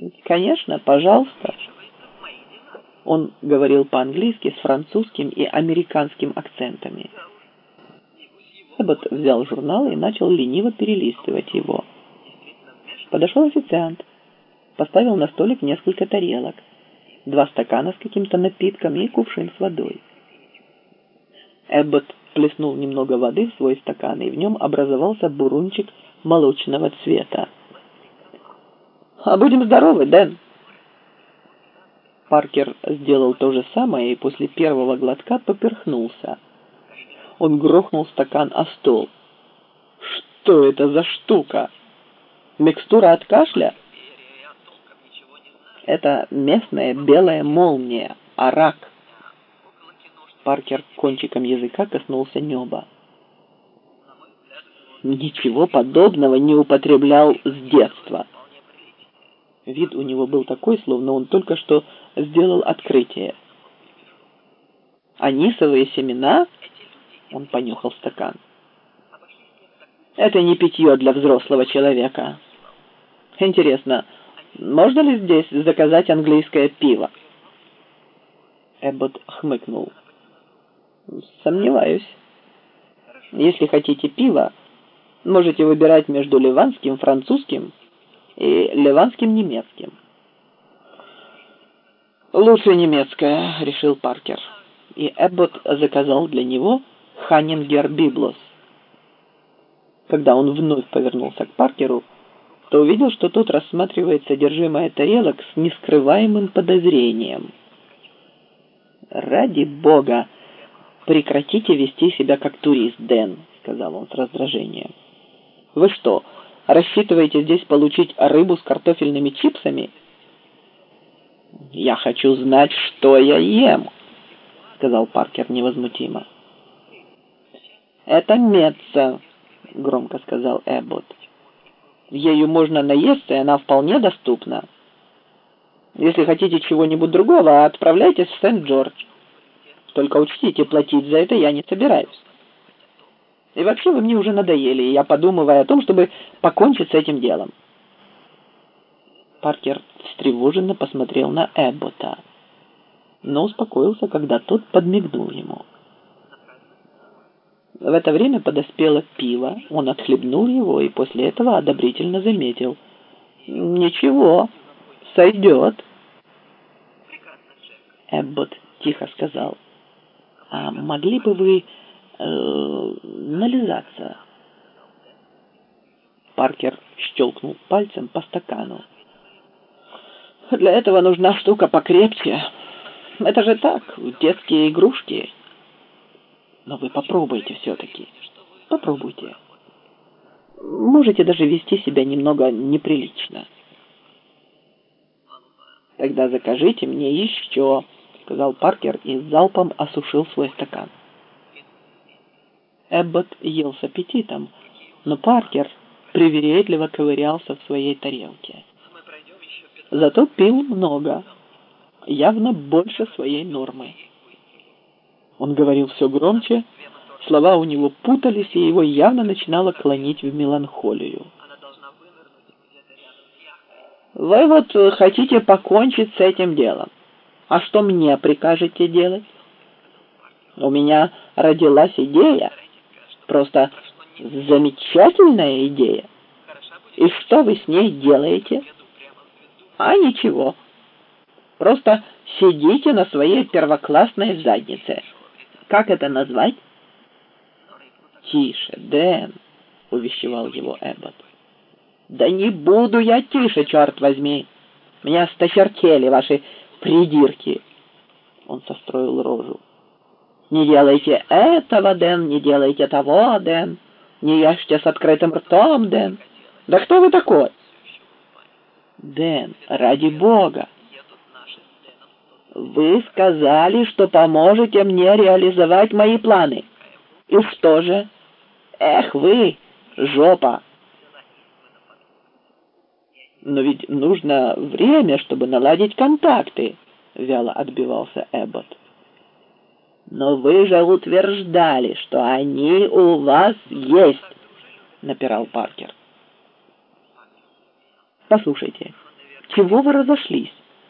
Конечно, пожалуйста. Он говорил по-английски с французским и американским акцентами. Эббот взял журнал и начал лениво перелистывать его. Подошел официант, поставил на столик несколько тарелок, 2 стакана с каким-то напитком и кувшин с водой. Эббот плеснул немного воды в свой стакан, и в нем образовался бурунчик молочного цвета. «Будем здоровы, Дэн!» Паркер сделал то же самое и после первого глотка поперхнулся. Он грохнул стакан о стол. «Что это за штука? Микстура от кашля?» «Это местная белая молния, арак». Паркер кончиком языка коснулся неба. «Ничего подобного не употреблял с детства». Вид у него был такой, словно он только что сделал открытие. «Анисовые семена?» Он понюхал стакан. «Это не питье для взрослого человека. Интересно, можно ли здесь заказать английское пиво?» Эббот хмыкнул. «Сомневаюсь. Если хотите пива, можете выбирать между ливанским французским и ливанским немецким». «Лучше немецкое», — решил Паркер. И Эббот заказал для него Ханингер Библос. Когда он вновь повернулся к Паркеру, то увидел, что тот рассматривает содержимое тарелок с нескрываемым подозрением. «Ради бога, прекратите вести себя как турист, Дэн», — сказал он с раздражением. «Вы что, рассчитываете здесь получить рыбу с картофельными чипсами?» «Я хочу знать, что я ем», — сказал Паркер невозмутимо. «Это меца», — громко сказал Эббот. «Ею можно наесться, и она вполне доступна. Если хотите чего-нибудь другого, отправляйтесь в Сент-Джордж. Только учтите, платить за это я не собираюсь. И вообще вы мне уже надоели, и я подумываю о том, чтобы покончить с этим делом». Паркер встревоженно посмотрел на Эббота, но успокоился, когда тот подмигнул ему. В это время подоспело пиво, он отхлебнул его и после этого одобрительно заметил: «Ничего, сойдет». Эббот тихо сказал: «А могли бы вы нализаться?» Паркер щелкнул пальцем по стакану. «Для этого нужна штука покрепче. Это же так, детские игрушки». «Но вы попробуйте все-таки. Попробуйте. Можете даже вести себя немного неприлично». «Тогда закажите мне еще», — сказал Паркер и залпом осушил свой стакан. Эббот ел с аппетитом, но Паркер привередливо ковырялся в своей тарелке. Зато пил много, явно больше своей нормы. Он говорил все громче, слова у него путались, и его явно начинало клонить в меланхолию. «Вы вот хотите покончить с этим делом. А что мне прикажете делать? У меня родилась идея, просто замечательная идея. И что вы с ней делаете? А ничего. Просто сидите на своей первоклассной заднице. Как это назвать?» «Тише, Дэн», — увещевал его Эббот. «Да не буду я тише, черт возьми! Меня осточертели ваши придирки!» Он состроил рожу. «Не делайте этого, Дэн, не делайте того, Дэн. Не ешьте с открытым ртом, Дэн. Да кто вы такой?» «Дэн, ради бога! Вы сказали, что поможете мне реализовать мои планы. И что же? Эх вы, жопа!» «Но ведь нужно время, чтобы наладить контакты», — вяло отбивался Эббот. «Но вы же утверждали, что они у вас есть», — напирал Паркер. «Послушайте, Чего вы разошлись?